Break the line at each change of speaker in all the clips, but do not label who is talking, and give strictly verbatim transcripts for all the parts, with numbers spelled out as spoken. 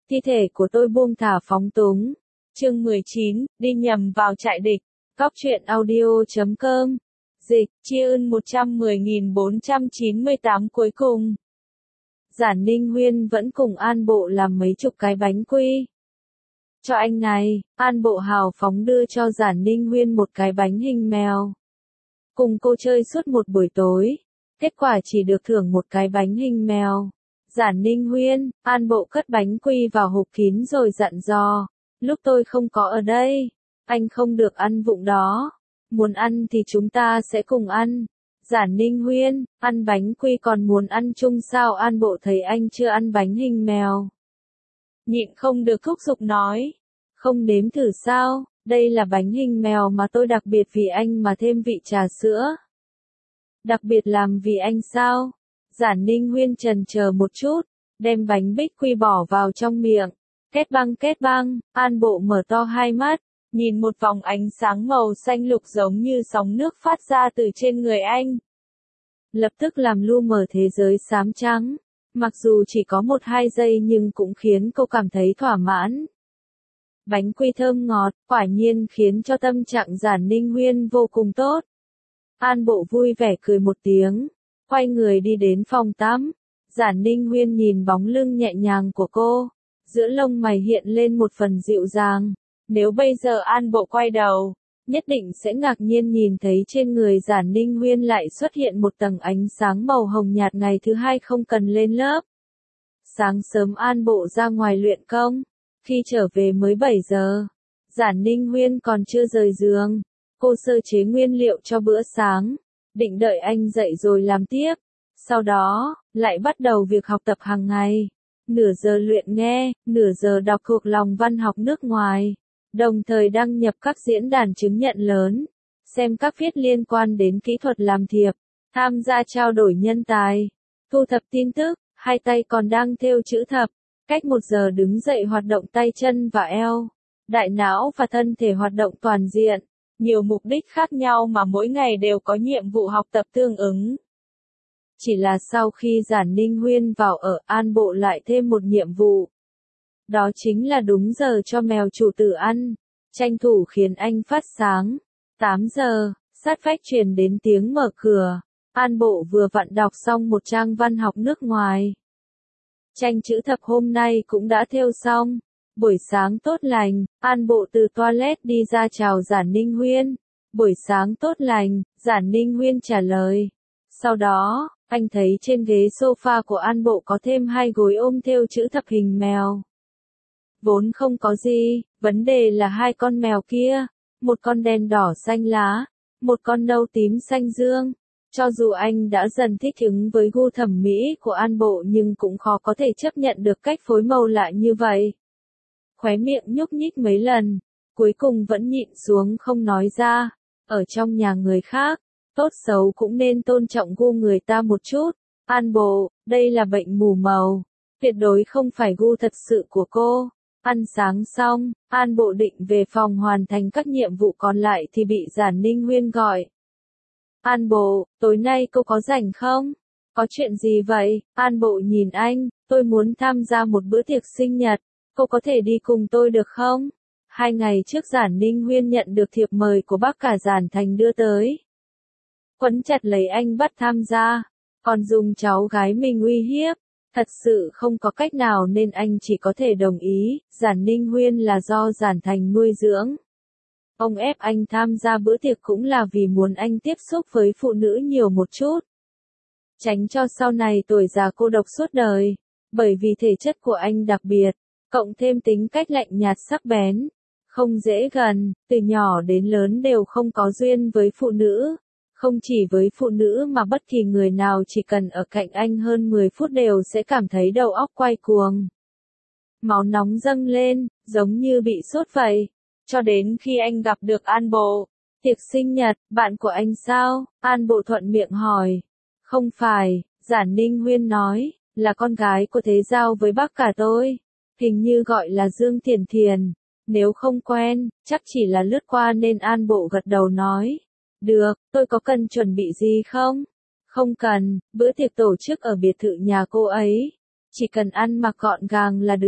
Thi thể của tôi buông thả phóng túng. Chương mười chín, đi nhầm vào trại địch. Góc truyện audio chấm com. Dịch, chia ơn một trăm mười nghìn bốn trăm chín mươi tám cuối cùng. Giản Ninh Huyên vẫn cùng An Bộ làm mấy chục cái bánh quy. Cho anh này, An Bộ hào phóng đưa cho Giản Ninh Huyên một cái bánh hình mèo. Cùng cô chơi suốt một buổi tối. Kết quả chỉ được thưởng một cái bánh hình mèo. Giản Ninh Huyên, An Bộ cất bánh quy vào hộp kín rồi dặn dò. Lúc tôi không có ở đây, anh không được ăn vụng đó. Muốn ăn thì chúng ta sẽ cùng ăn. Giản Ninh Huyên, ăn bánh quy còn muốn ăn chung sao? An Bộ thấy anh chưa ăn bánh hình mèo. Nhịn không được thúc giục nói. Không nếm thử sao, đây là bánh hình mèo mà tôi đặc biệt vì anh mà thêm vị trà sữa. Đặc biệt làm vì anh sao? Giản Ninh Huyên chần chờ một chút, đem bánh bích quy bỏ vào trong miệng. Kết băng kết băng, An Bộ mở to hai mắt, nhìn một vòng ánh sáng màu xanh lục giống như sóng nước phát ra từ trên người anh. Lập tức làm lu mờ thế giới xám trắng. Mặc dù chỉ có một hai giây nhưng cũng khiến cô cảm thấy thỏa mãn. Bánh quy thơm ngọt, quả nhiên khiến cho tâm trạng Giản Ninh Huyên vô cùng tốt. An Bộ vui vẻ cười một tiếng, quay người đi đến phòng tắm. Giản Ninh Huyên nhìn bóng lưng nhẹ nhàng của cô, giữa lông mày hiện lên một phần dịu dàng. Nếu bây giờ An Bộ quay đầu, nhất định sẽ ngạc nhiên nhìn thấy trên người Giản Ninh Huyên lại xuất hiện một tầng ánh sáng màu hồng nhạt. Ngày thứ hai không cần lên lớp. Sáng sớm An Bộ ra ngoài luyện công, khi trở về mới bảy giờ. Giản Ninh Huyên còn chưa rời giường, cô sơ chế nguyên liệu cho bữa sáng, định đợi anh dậy rồi làm tiếp. Sau đó, lại bắt đầu việc học tập hàng ngày. Nửa giờ luyện nghe, nửa giờ đọc thuộc lòng văn học nước ngoài. Đồng thời đăng nhập các diễn đàn chứng nhận lớn, xem các viết liên quan đến kỹ thuật làm thiệp, tham gia trao đổi nhân tài, thu thập tin tức, hai tay còn đang thêu chữ thập. Cách một giờ đứng dậy hoạt động tay chân và eo, đại não và thân thể hoạt động toàn diện, nhiều mục đích khác nhau mà mỗi ngày đều có nhiệm vụ học tập tương ứng. Chỉ là sau khi Giản Ninh Huyên vào ở, An Bộ lại thêm một nhiệm vụ. Đó chính là đúng giờ cho mèo chủ tử ăn, tranh thủ khiến anh phát sáng. tám giờ, sát vách truyền đến tiếng mở cửa. An Bộ vừa vặn đọc xong một trang văn học nước ngoài. Tranh chữ thập hôm nay cũng đã thêu xong. Buổi sáng tốt lành, An Bộ từ toilet đi ra chào Giản Ninh Huyên. Buổi sáng tốt lành, Giản Ninh Huyên trả lời. Sau đó, anh thấy trên ghế sofa của An Bộ có thêm hai gối ôm thêu chữ thập hình mèo. Vốn không có gì, vấn đề là hai con mèo kia, một con đen đỏ xanh lá, một con nâu tím xanh dương. Cho dù anh đã dần thích ứng với gu thẩm mỹ của An Bộ nhưng cũng khó có thể chấp nhận được cách phối màu lạ như vậy. Khóe miệng nhúc nhích mấy lần, cuối cùng vẫn nhịn xuống không nói ra. Ở trong nhà người khác, tốt xấu cũng nên tôn trọng gu người ta một chút. An Bộ, đây là bệnh mù màu, tuyệt đối không phải gu thật sự của cô. Ăn sáng xong, An Bộ định về phòng hoàn thành các nhiệm vụ còn lại thì bị Giản Ninh Huyên gọi. An Bộ, tối nay cô có rảnh không? Có chuyện gì vậy? An Bộ nhìn anh, tôi muốn tham gia một bữa tiệc sinh nhật, cô có thể đi cùng tôi được không? Hai ngày trước Giản Ninh Huyên nhận được thiệp mời của bác cả Giản Thành đưa tới. Quấn chặt lấy anh bắt tham gia, còn dùng cháu gái mình uy hiếp. Thật sự không có cách nào nên anh chỉ có thể đồng ý. Giản Ninh Huyên là do Giản Thành nuôi dưỡng. Ông ép anh tham gia bữa tiệc cũng là vì muốn anh tiếp xúc với phụ nữ nhiều một chút. Tránh cho sau này tuổi già cô độc suốt đời. Bởi vì thể chất của anh đặc biệt, cộng thêm tính cách lạnh nhạt sắc bén, không dễ gần, từ nhỏ đến lớn đều không có duyên với phụ nữ. Không chỉ với phụ nữ mà bất kỳ người nào chỉ cần ở cạnh anh hơn mười phút đều sẽ cảm thấy đầu óc quay cuồng. Máu nóng dâng lên, giống như bị sốt vậy. Cho đến khi anh gặp được An Bộ. Tiệc sinh nhật, bạn của anh sao? An Bộ thuận miệng hỏi. Không phải, Giản Ninh Huyên nói, là con gái của Thế Giao với bác cả tôi. Hình như gọi là Dương Thiền Thiền. Nếu không quen, chắc chỉ là lướt qua nên An Bộ gật đầu nói. Được, tôi có cần chuẩn bị gì không? Không cần, bữa tiệc tổ chức ở biệt thự nhà cô ấy. Chỉ cần ăn mặc gọn gàng là được.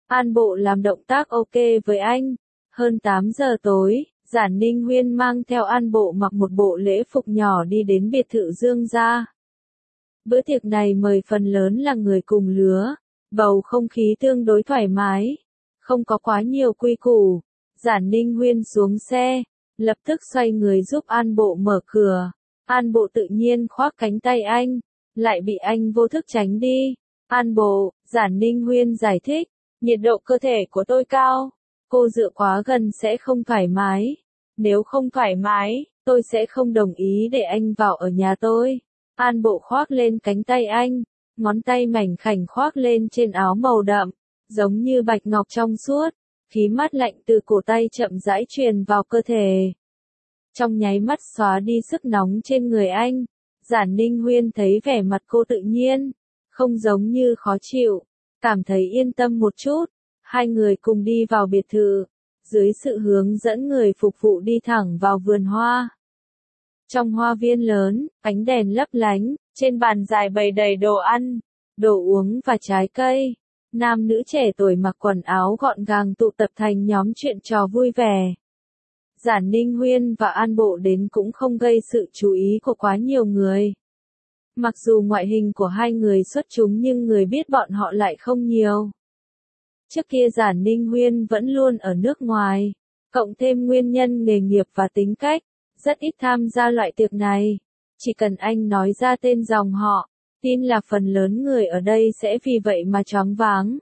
An Bộ làm động tác ok với anh. Hơn tám giờ tối, Giản Ninh Huyên mang theo An Bộ mặc một bộ lễ phục nhỏ đi đến biệt thự Dương gia. Bữa tiệc này mời phần lớn là người cùng lứa, bầu không khí tương đối thoải mái, không có quá nhiều quy củ. Giản Ninh Huyên xuống xe, lập tức xoay người giúp An Bộ mở cửa. An Bộ tự nhiên khoác cánh tay anh, lại bị anh vô thức tránh đi. An Bộ, Giản Ninh Huyên giải thích, nhiệt độ cơ thể của tôi cao, cô dựa quá gần sẽ không thoải mái. Nếu không thoải mái, tôi sẽ không đồng ý để anh vào ở nhà tôi. An Bộ khoác lên cánh tay anh, ngón tay mảnh khảnh khoác lên trên áo màu đậm, giống như bạch ngọc trong suốt, khí mát lạnh từ cổ tay chậm rãi truyền vào cơ thể. Trong nháy mắt xóa đi sức nóng trên người anh, Giản Ninh Huyên thấy vẻ mặt cô tự nhiên, không giống như khó chịu, cảm thấy yên tâm một chút. Hai người cùng đi vào biệt thự, dưới sự hướng dẫn người phục vụ đi thẳng vào vườn hoa. Trong hoa viên lớn, ánh đèn lấp lánh, trên bàn dài bày đầy đồ ăn, đồ uống và trái cây. Nam nữ trẻ tuổi mặc quần áo gọn gàng tụ tập thành nhóm chuyện trò vui vẻ. Giản Ninh Huyên và An Bộ đến cũng không gây sự chú ý của quá nhiều người. Mặc dù ngoại hình của hai người xuất chúng nhưng người biết bọn họ lại không nhiều. Trước kia Giản Ninh Huyên vẫn luôn ở nước ngoài, cộng thêm nguyên nhân nghề nghiệp và tính cách, rất ít tham gia loại tiệc này. Chỉ cần anh nói ra tên dòng họ, tin là phần lớn người ở đây sẽ vì vậy mà choáng váng.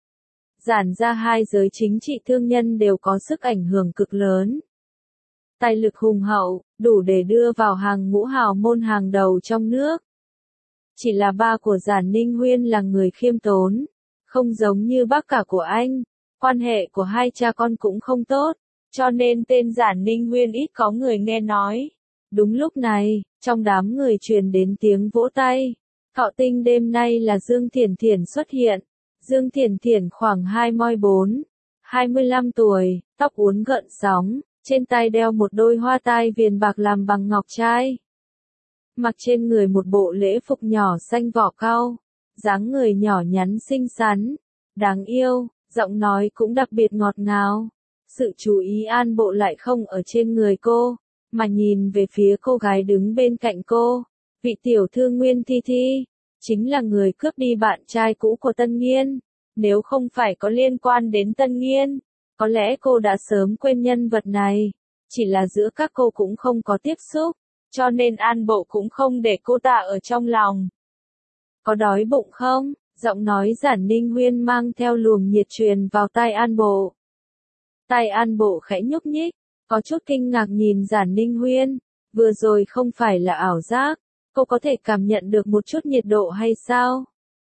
Giản gia hai giới chính trị thương nhân đều có sức ảnh hưởng cực lớn. Tài lực hùng hậu, đủ để đưa vào hàng ngũ hào môn hàng đầu trong nước. Chỉ là ba của Giản Ninh Huyên là người khiêm tốn, không giống như bác cả của anh, quan hệ của hai cha con cũng không tốt, cho nên tên Giản Ninh Huyên ít có người nghe nói. Đúng lúc này, trong đám người truyền đến tiếng vỗ tay. Thọ tinh đêm nay là Dương Thiển Thiển xuất hiện. Dương Thiển Thiển khoảng hai mươi bốn, hai mươi lăm tuổi, tóc uốn gợn sóng, trên tay đeo một đôi hoa tai viền bạc làm bằng ngọc trai. Mặc trên người một bộ lễ phục nhỏ xanh vỏ cau, dáng người nhỏ nhắn xinh xắn, đáng yêu, giọng nói cũng đặc biệt ngọt ngào. Sự chú ý An Bộ lại không ở trên người cô, mà nhìn về phía cô gái đứng bên cạnh cô, vị tiểu thư Nguyên Thi Thi, chính là người cướp đi bạn trai cũ của Tân Nghiên. Nếu không phải có liên quan đến Tân Nghiên, có lẽ cô đã sớm quên nhân vật này. Chỉ là giữa các cô cũng không có tiếp xúc, cho nên An Bộ cũng không để cô ta ở trong lòng. Có đói bụng không? Giọng nói Giản Ninh Huyên mang theo luồng nhiệt truyền vào tai An Bộ. Tai An Bộ khẽ nhúc nhích, có chút kinh ngạc nhìn Giản Ninh Huyên. Vừa rồi không phải là ảo giác, cô có thể cảm nhận được một chút nhiệt độ hay sao?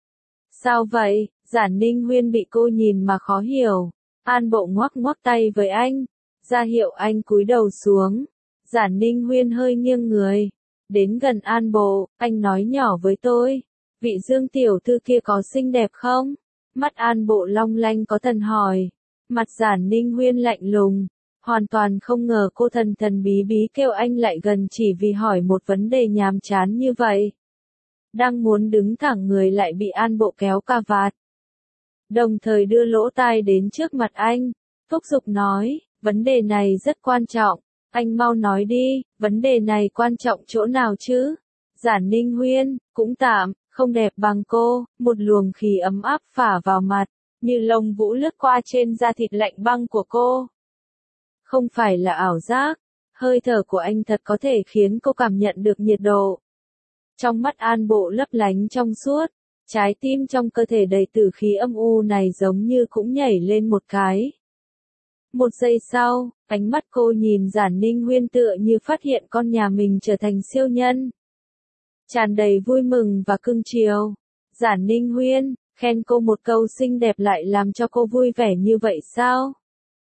Sao vậy? Giản Ninh Huyên bị cô nhìn mà khó hiểu. An Bộ ngoắc ngoắc tay với anh, ra hiệu anh cúi đầu xuống. Giản Ninh Huyên hơi nghiêng người, đến gần An Bộ, anh nói nhỏ với tôi, vị Dương tiểu thư kia có xinh đẹp không? Mắt An Bộ long lanh có thần hỏi. Mặt Giản Ninh Huyên lạnh lùng, hoàn toàn không ngờ cô thần thần bí bí kêu anh lại gần chỉ vì hỏi một vấn đề nhàm chán như vậy. Đang muốn đứng thẳng người lại bị An Bộ kéo cà vạt. Đồng thời đưa lỗ tai đến trước mặt anh, thúc giục nói, vấn đề này rất quan trọng, anh mau nói đi, vấn đề này quan trọng chỗ nào chứ? Giản Ninh Huyên, cũng tạm, không đẹp bằng cô, một luồng khí ấm áp phả vào mặt, như lông vũ lướt qua trên da thịt lạnh băng của cô. Không phải là ảo giác, hơi thở của anh thật có thể khiến cô cảm nhận được nhiệt độ. Trong mắt An Bộ lấp lánh trong suốt, trái tim trong cơ thể đầy tử khí âm u này giống như cũng nhảy lên một cái. Một giây sau, ánh mắt cô nhìn Giản Ninh Huyên tựa như phát hiện con nhà mình trở thành siêu nhân. Tràn đầy vui mừng và cưng chiều. Giản Ninh Huyên, khen cô một câu xinh đẹp lại làm cho cô vui vẻ như vậy sao?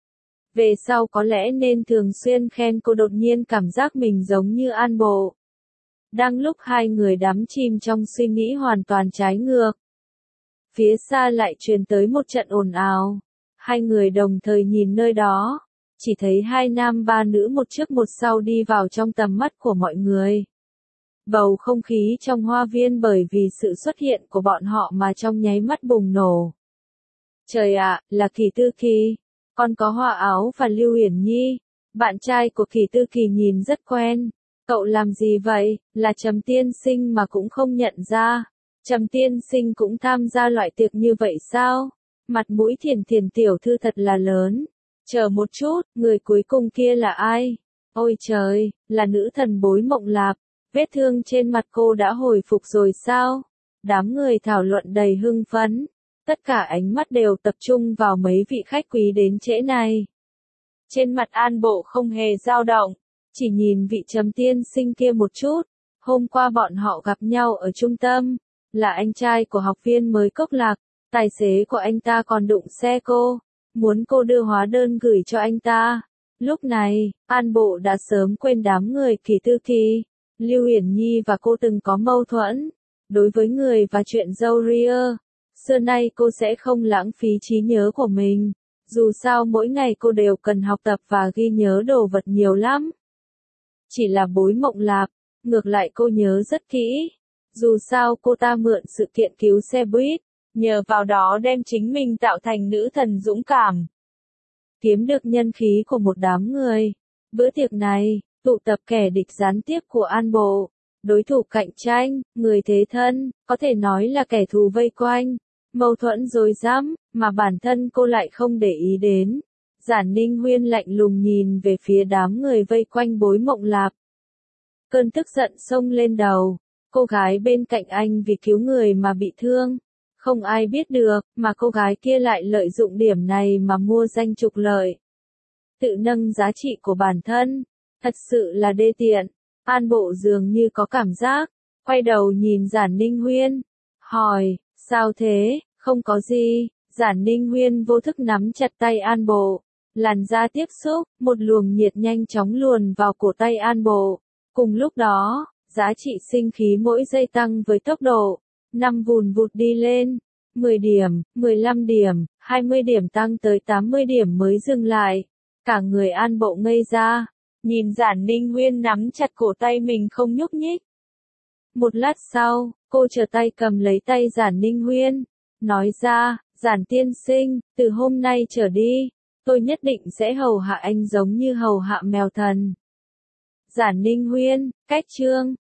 Về sau có lẽ nên thường xuyên khen cô. Đột nhiên cảm giác mình giống như An Bộ. Đang lúc hai người đắm chìm trong suy nghĩ hoàn toàn trái ngược, phía xa lại truyền tới một trận ồn ào. Hai người đồng thời nhìn nơi đó, chỉ thấy hai nam ba nữ một trước một sau đi vào trong tầm mắt của mọi người. Bầu không khí trong hoa viên bởi vì sự xuất hiện của bọn họ mà trong nháy mắt bùng nổ. Trời ạ, là Kỳ Tư Kỳ. Còn có Hoa Áo và Lưu Uyển Nhi. Bạn trai của Kỳ Tư Kỳ nhìn rất quen. Cậu làm gì vậy, là Trầm Tiên Sinh mà cũng không nhận ra. Trầm Tiên Sinh cũng tham gia loại tiệc như vậy sao? Mặt mũi Thiền Thiền tiểu thư thật là lớn. Chờ một chút, người cuối cùng kia là ai? Ôi trời, là nữ thần Bối Mộng Lạp. Vết thương trên mặt cô đã hồi phục rồi sao? Đám người thảo luận đầy hưng phấn. Tất cả ánh mắt đều tập trung vào mấy vị khách quý đến trễ này. Trên mặt An Bộ không hề dao động, chỉ nhìn vị Trầm Tiên Sinh kia một chút. Hôm qua bọn họ gặp nhau ở trung tâm, là anh trai của học viên mới Cốc Lạc, tài xế của anh ta còn đụng xe cô, muốn cô đưa hóa đơn gửi cho anh ta. Lúc này, An Bộ đã sớm quên đám người Kỳ Tư Kỳ, Lưu Uyển Nhi và cô từng có mâu thuẫn. Đối với người và chuyện dâu ria, xưa nay cô sẽ không lãng phí trí nhớ của mình. Dù sao mỗi ngày cô đều cần học tập và ghi nhớ đồ vật nhiều lắm. Chỉ là Bối Mộng Lạp, ngược lại cô nhớ rất kỹ. Dù sao cô ta mượn sự kiện cứu xe buýt, nhờ vào đó đem chính mình tạo thành nữ thần dũng cảm. Kiếm được nhân khí của một đám người. Bữa tiệc này, tụ tập kẻ địch gián tiếp của An Bộ, đối thủ cạnh tranh, người thế thân, có thể nói là kẻ thù vây quanh. Mâu thuẫn rối rắm, mà bản thân cô lại không để ý đến. Giản Ninh Huyên lạnh lùng nhìn về phía đám người vây quanh Bối Mộng Lạp. Cơn tức giận xông lên đầu. Cô gái bên cạnh anh vì cứu người mà bị thương. Không ai biết được, mà cô gái kia lại lợi dụng điểm này mà mua danh trục lợi. Tự nâng giá trị của bản thân. Thật sự là đê tiện. An Bộ dường như có cảm giác. Quay đầu nhìn Giản Ninh Huyên. Hỏi, sao thế? Không có gì. Giản Ninh Huyên vô thức nắm chặt tay An Bộ. Làn da tiếp xúc, một luồng nhiệt nhanh chóng luồn vào cổ tay An Bộ. Cùng lúc đó, giá trị sinh khí mỗi giây tăng với tốc độ. Năm vùn vụt đi lên. mười điểm, mười lăm điểm, hai mươi điểm tăng tới tám mươi điểm mới dừng lại. Cả người An Bộ ngây ra. Nhìn Giản Ninh Huyên nắm chặt cổ tay mình không nhúc nhích. Một lát sau, cô trở tay cầm lấy tay Giản Ninh Huyên. Nói ra, Giản tiên sinh, từ hôm nay trở đi, tôi nhất định sẽ hầu hạ anh giống như hầu hạ mèo thần. Giản Ninh Huyên, cách chương.